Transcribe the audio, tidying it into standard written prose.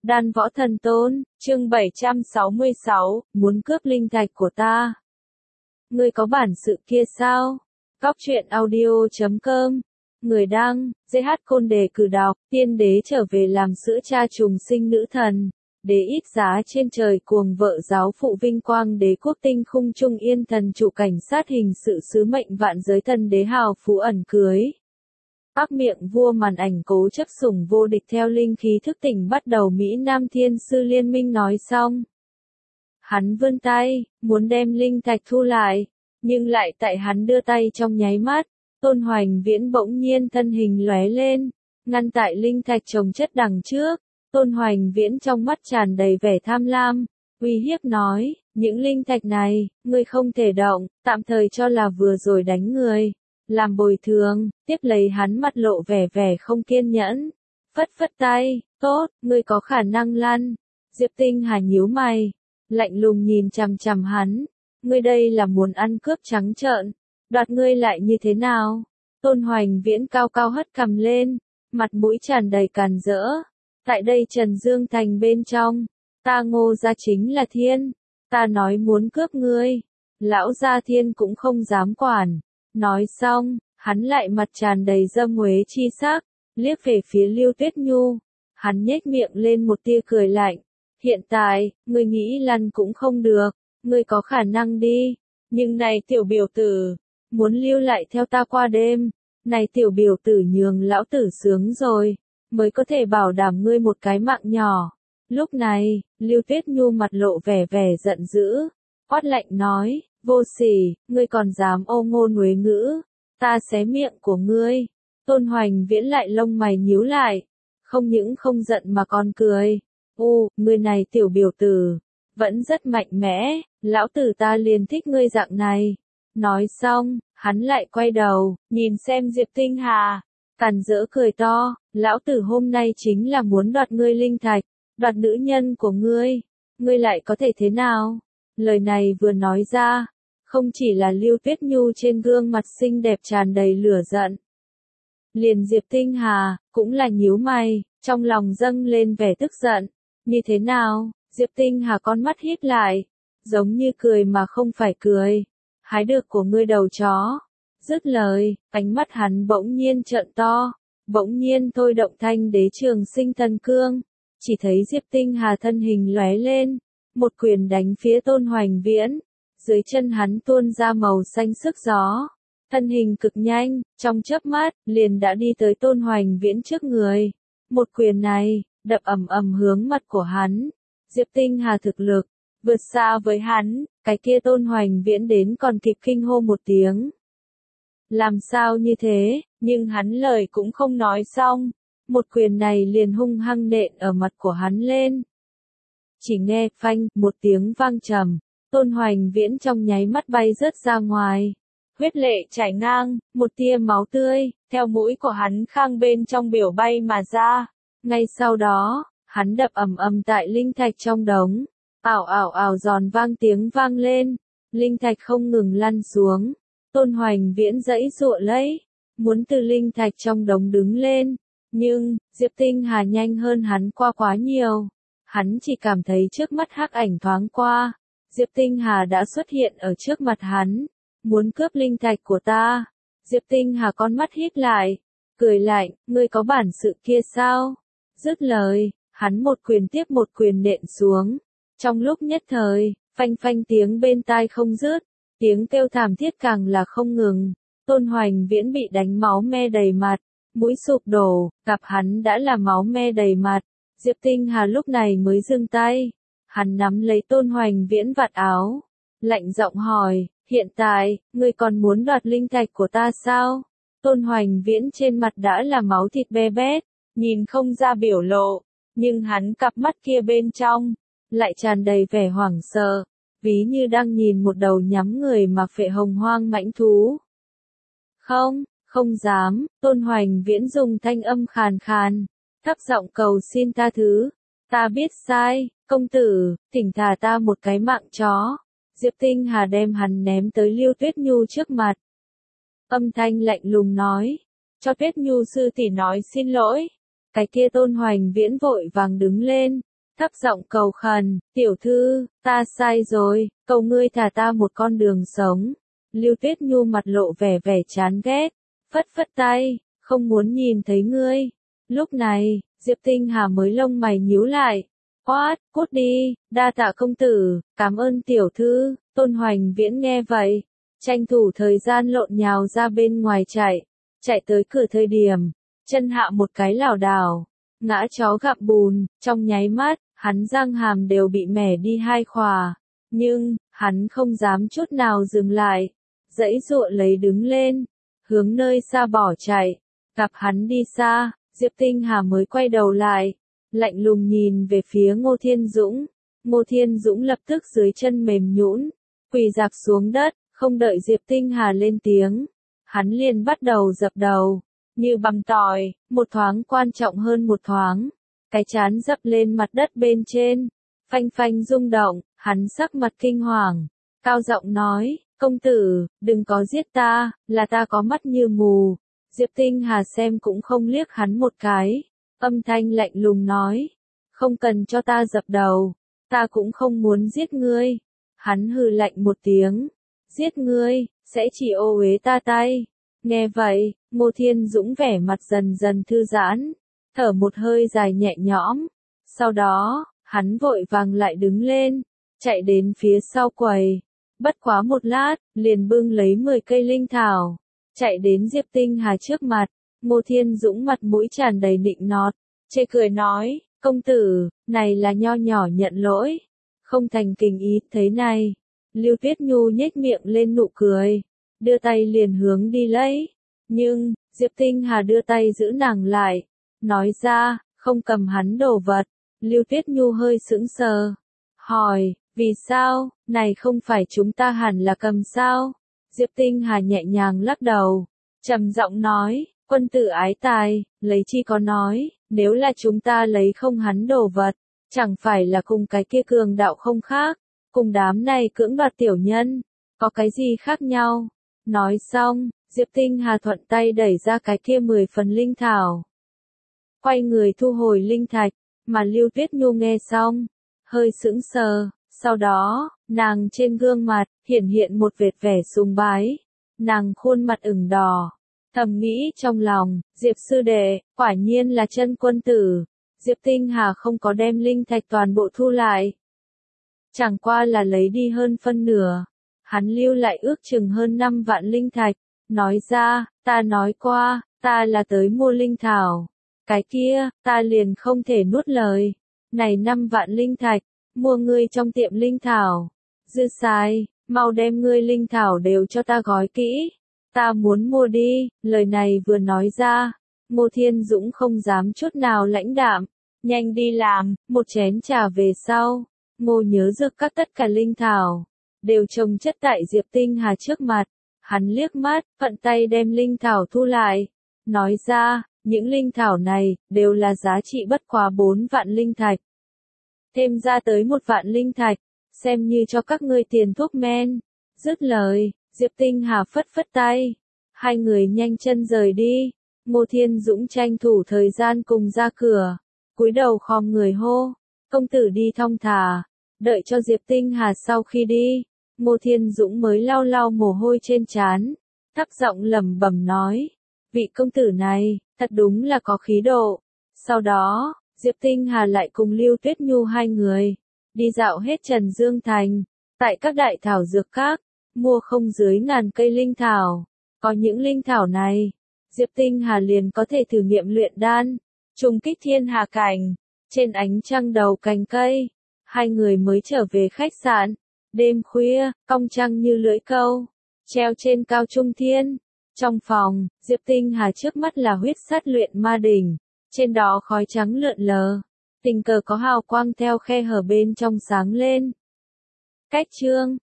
Đan Võ Thần Tôn, chương 766, muốn cướp linh thạch của ta. Ngươi có bản sự kia sao? Góc truyện audio.com. Người đăng, GH Côn Đề cử đọc, tiên đế trở về làm sữa cha trùng sinh nữ thần. Đế ít giá trên trời cuồng vợ giáo phụ vinh quang đế quốc tinh khung trung yên thần trụ cảnh sát hình sự sứ mệnh vạn giới thần đế hào phú ẩn cưới. Ác miệng vua màn ảnh cố chấp sủng vô địch theo linh khí thức tỉnh bắt đầu Mỹ Nam Thiên Sư Liên minh nói xong. Hắn vươn tay, muốn đem linh thạch thu lại, nhưng lại tại hắn đưa tay trong nháy mắt, Tôn Hoành Viễn bỗng nhiên thân hình lóe lên, ngăn tại linh thạch chồng chất đằng trước. Tôn Hoành Viễn trong mắt tràn đầy vẻ tham lam, uy hiếp nói, những linh thạch này, ngươi không thể động, tạm thời cho là vừa rồi đánh người. Làm bồi thường, tiếp lấy hắn mặt lộ vẻ không kiên nhẫn. Phất phất tay, tốt, ngươi có khả năng lăn. Diệp Tinh Hà nhíu mày, lạnh lùng nhìn chằm chằm hắn. Ngươi đây là muốn ăn cướp trắng trợn, đoạt ngươi lại như thế nào? Tôn Hoành Viễn cao cao hất cằm lên, mặt mũi tràn đầy càn rỡ. Tại đây Trần Dương Thành bên trong, ta Ngô gia chính là thiên, ta nói muốn cướp ngươi, lão gia thiên cũng không dám quản. Nói xong, hắn lại mặt tràn đầy dâm uế chi sắc, liếc về phía Lưu Tuyết Nhu. Hắn nhếch miệng lên một tia cười lạnh. Hiện tại, ngươi nghĩ lăn cũng không được, ngươi có khả năng đi. Nhưng này tiểu biểu tử, muốn lưu lại theo ta qua đêm. Này tiểu biểu tử nhường lão tử sướng rồi, mới có thể bảo đảm ngươi một cái mạng nhỏ. Lúc này, Lưu Tuyết Nhu mặt lộ vẻ giận dữ, quát lạnh nói. Vô sỉ, ngươi còn dám ô ngôn uế ngữ, ta xé miệng của ngươi. Tôn Hoành Viễn lại lông mày nhíu lại, không những không giận mà còn cười. Ngươi này tiểu biểu tử, vẫn rất mạnh mẽ, lão tử ta liền thích ngươi dạng này. Nói xong, hắn lại quay đầu, nhìn xem Diệp Tinh Hà, càn rỡ cười to, lão tử hôm nay chính là muốn đoạt ngươi linh thạch, đoạt nữ nhân của ngươi lại có thể thế nào? Lời này vừa nói ra, không chỉ là Lưu Tuyết Nhu trên gương mặt xinh đẹp tràn đầy lửa giận. Liền Diệp Tinh Hà, cũng là nhíu mày, trong lòng dâng lên vẻ tức giận. Như thế nào? Diệp Tinh Hà con mắt híp lại, giống như cười mà không phải cười. Hái được của ngươi đầu chó. Dứt lời, ánh mắt hắn bỗng nhiên trợn to, bỗng nhiên thôi động thanh đế trường sinh thần cương. Chỉ thấy Diệp Tinh Hà thân hình lóe lên, một quyền đánh phía Tôn Hoành Viễn. Dưới chân hắn tuôn ra màu xanh sức gió, thân hình cực nhanh, trong chớp mắt, liền đã đi tới Tôn Hoành Viễn trước người. Một quyền này, đập ầm hướng mặt của hắn. Diệp Tinh Hà thực lực, vượt xa với hắn, cái kia Tôn Hoành Viễn đến còn kịp kinh hô một tiếng. Làm sao như thế, nhưng hắn lời cũng không nói xong. Một quyền này liền hung hăng nện ở mặt của hắn lên. Chỉ nghe phanh, một tiếng vang trầm. Tôn Hoành Viễn trong nháy mắt bay rớt ra ngoài. Huyết lệ chảy ngang, một tia máu tươi, theo mũi của hắn khang bên trong biểu bay mà ra. Ngay sau đó, hắn đập ầm tại linh thạch trong đống. Ảo giòn vang tiếng vang lên. Linh thạch không ngừng lăn xuống. Tôn Hoành Viễn giãy giụa lấy, muốn từ linh thạch trong đống đứng lên. Nhưng, Diệp Tinh Hà nhanh hơn hắn qua quá nhiều. Hắn chỉ cảm thấy trước mắt hắc ảnh thoáng qua. Diệp Tinh Hà đã xuất hiện ở trước mặt hắn, muốn cướp linh thạch của ta. Diệp Tinh Hà con mắt híp lại, cười lạnh, ngươi có bản sự kia sao? Dứt lời, hắn một quyền tiếp một quyền nện xuống. Trong lúc nhất thời, phanh tiếng bên tai không dứt, tiếng kêu thảm thiết càng là không ngừng. Tôn Hoành Viễn bị đánh máu me đầy mặt, mũi sụp đổ, gặp hắn đã là máu me đầy mặt. Diệp Tinh Hà lúc này mới dừng tay. Hắn nắm lấy Tôn Hoành Viễn vạt áo, lạnh giọng hỏi, hiện tại, ngươi còn muốn đoạt linh thạch của ta sao? Tôn Hoành Viễn trên mặt đã là máu thịt be bét, nhìn không ra biểu lộ, nhưng hắn cặp mắt kia bên trong, lại tràn đầy vẻ hoảng sợ, ví như đang nhìn một đầu nhắm người mà phệ hồng hoang mãnh thú. Không dám, Tôn Hoành Viễn dùng thanh âm khàn khàn, thấp giọng cầu xin tha thứ, ta biết sai. Công tử, thỉnh thả ta một cái mạng chó. Diệp Tinh Hà đem hắn ném tới Lưu Tuyết Nhu trước mặt. Âm thanh lạnh lùng nói, cho Tuyết Nhu sư tỷ nói xin lỗi. Cái kia Tôn Hoành Viễn vội vàng đứng lên, thấp giọng cầu khẩn, tiểu thư, ta sai rồi, cầu ngươi thả ta một con đường sống. Lưu Tuyết Nhu mặt lộ vẻ vẻ chán ghét, phất phất tay, không muốn nhìn thấy ngươi. Lúc này, Diệp Tinh Hà mới lông mày nhíu lại. Quát, cút đi, đa tạ công tử, cảm ơn tiểu thư. Tôn Hoành Viễn nghe vậy, tranh thủ thời gian lộn nhào ra bên ngoài chạy tới cửa thời điểm, chân hạ một cái lảo đảo, ngã chó gặm bùn, trong nháy mắt, hắn răng hàm đều bị mẻ đi hai khỏa, nhưng, hắn không dám chút nào dừng lại, giãy giụa lấy đứng lên, hướng nơi xa bỏ chạy, gặp hắn đi xa, Diệp Tinh Hà mới quay đầu lại, lạnh lùng nhìn về phía Ngô Thiên Dũng. Ngô Thiên Dũng lập tức dưới chân mềm nhũn, quỳ rạp xuống đất, không đợi Diệp Tinh Hà lên tiếng, hắn liền bắt đầu dập đầu, như băm tỏi, một thoáng quan trọng hơn một thoáng, cái trán dập lên mặt đất bên trên, phanh phanh rung động, hắn sắc mặt kinh hoàng, cao giọng nói, công tử, đừng có giết ta, là ta có mắt như mù. Diệp Tinh Hà xem cũng không liếc hắn một cái, âm thanh lạnh lùng nói, không cần cho ta dập đầu, ta cũng không muốn giết ngươi. Hắn hừ lạnh một tiếng, giết ngươi, sẽ chỉ ô uế ta tay. Nghe vậy, Ngô Thiên Dũng vẻ mặt dần dần thư giãn, thở một hơi dài nhẹ nhõm. Sau đó, hắn vội vàng lại đứng lên, chạy đến phía sau quầy. Bất quá một lát, liền bưng lấy 10 cây linh thảo, chạy đến Diệp Tinh Hà trước mặt. Ngô Thiên Dũng mặt mũi tràn đầy nịnh nọt, chê cười nói, công tử, này là nho nhỏ nhận lỗi, không thành kính ý thế này. Lưu Tuyết Nhu nhếch miệng lên nụ cười, đưa tay liền hướng đi lấy, nhưng, Diệp Tinh Hà đưa tay giữ nàng lại, nói ra, không cầm hắn đồ vật. Lưu Tuyết Nhu hơi sững sờ, hỏi, vì sao, này không phải chúng ta hẳn là cầm sao? Diệp Tinh Hà nhẹ nhàng lắc đầu, trầm giọng nói, quân tử ái tài, lấy chi có nói, nếu là chúng ta lấy không hắn đồ vật, chẳng phải là cùng cái kia cường đạo không khác, cùng đám này cưỡng đoạt tiểu nhân, có cái gì khác nhau? Nói xong, Diệp Tinh Hà thuận tay đẩy ra cái kia 10 phần linh thảo, quay người thu hồi linh thạch, mà Lưu Tuyết Nhu nghe xong, hơi sững sờ, sau đó, nàng trên gương mặt, hiện một vệt vẻ sùng bái, nàng khuôn mặt ửng đỏ, thầm nghĩ trong lòng, Diệp sư đệ, quả nhiên là chân quân tử. Diệp Tinh Hà không có đem linh thạch toàn bộ thu lại, chẳng qua là lấy đi hơn phân nửa, hắn lưu lại ước chừng hơn 5 vạn linh thạch, nói ra, ta nói qua, ta là tới mua linh thảo, cái kia, ta liền không thể nuốt lời, này 5 vạn linh thạch, mua ngươi trong tiệm linh thảo, dư xài, mau đem ngươi linh thảo đều cho ta gói kỹ, ta muốn mua đi. Lời này vừa nói ra, Ngô Thiên Dũng không dám chút nào lãnh đạm, nhanh đi làm. Một chén trà về sau, Ngô Nhớ Dược các tất cả linh thảo đều chồng chất tại Diệp Tinh Hà trước mặt, hắn liếc mắt, thuận tay đem linh thảo thu lại, nói ra, những linh thảo này đều là giá trị bất quá 4 vạn linh thạch, thêm ra tới 1 vạn linh thạch, xem như cho các ngươi tiền thuốc men. Dứt lời, Diệp Tinh Hà phất phất tay, hai người nhanh chân rời đi. Ngô Thiên Dũng tranh thủ thời gian cùng ra cửa, cúi đầu khom người hô, công tử đi thong thả. Đợi cho Diệp Tinh Hà sau khi đi, Ngô Thiên Dũng mới lau lau mồ hôi trên trán, thấp giọng lẩm bẩm nói, vị công tử này, thật đúng là có khí độ. Sau đó, Diệp Tinh Hà lại cùng Lưu Tuyết Nhu hai người, đi dạo hết Trần Dương Thành, tại các đại thảo dược các, mua không dưới 1000 cây linh thảo. Có những linh thảo này, Diệp Tinh Hà liền có thể thử nghiệm luyện đan, trùng kích thiên hà cảnh. Trên ánh trăng đầu cành cây, hai người mới trở về khách sạn. Đêm khuya, cong trăng như lưỡi câu, treo trên cao trung thiên. Trong phòng, Diệp Tinh Hà trước mắt là huyết sát luyện ma đỉnh, trên đó khói trắng lượn lờ, tình cờ có hào quang theo khe hở bên trong sáng lên. Cách chương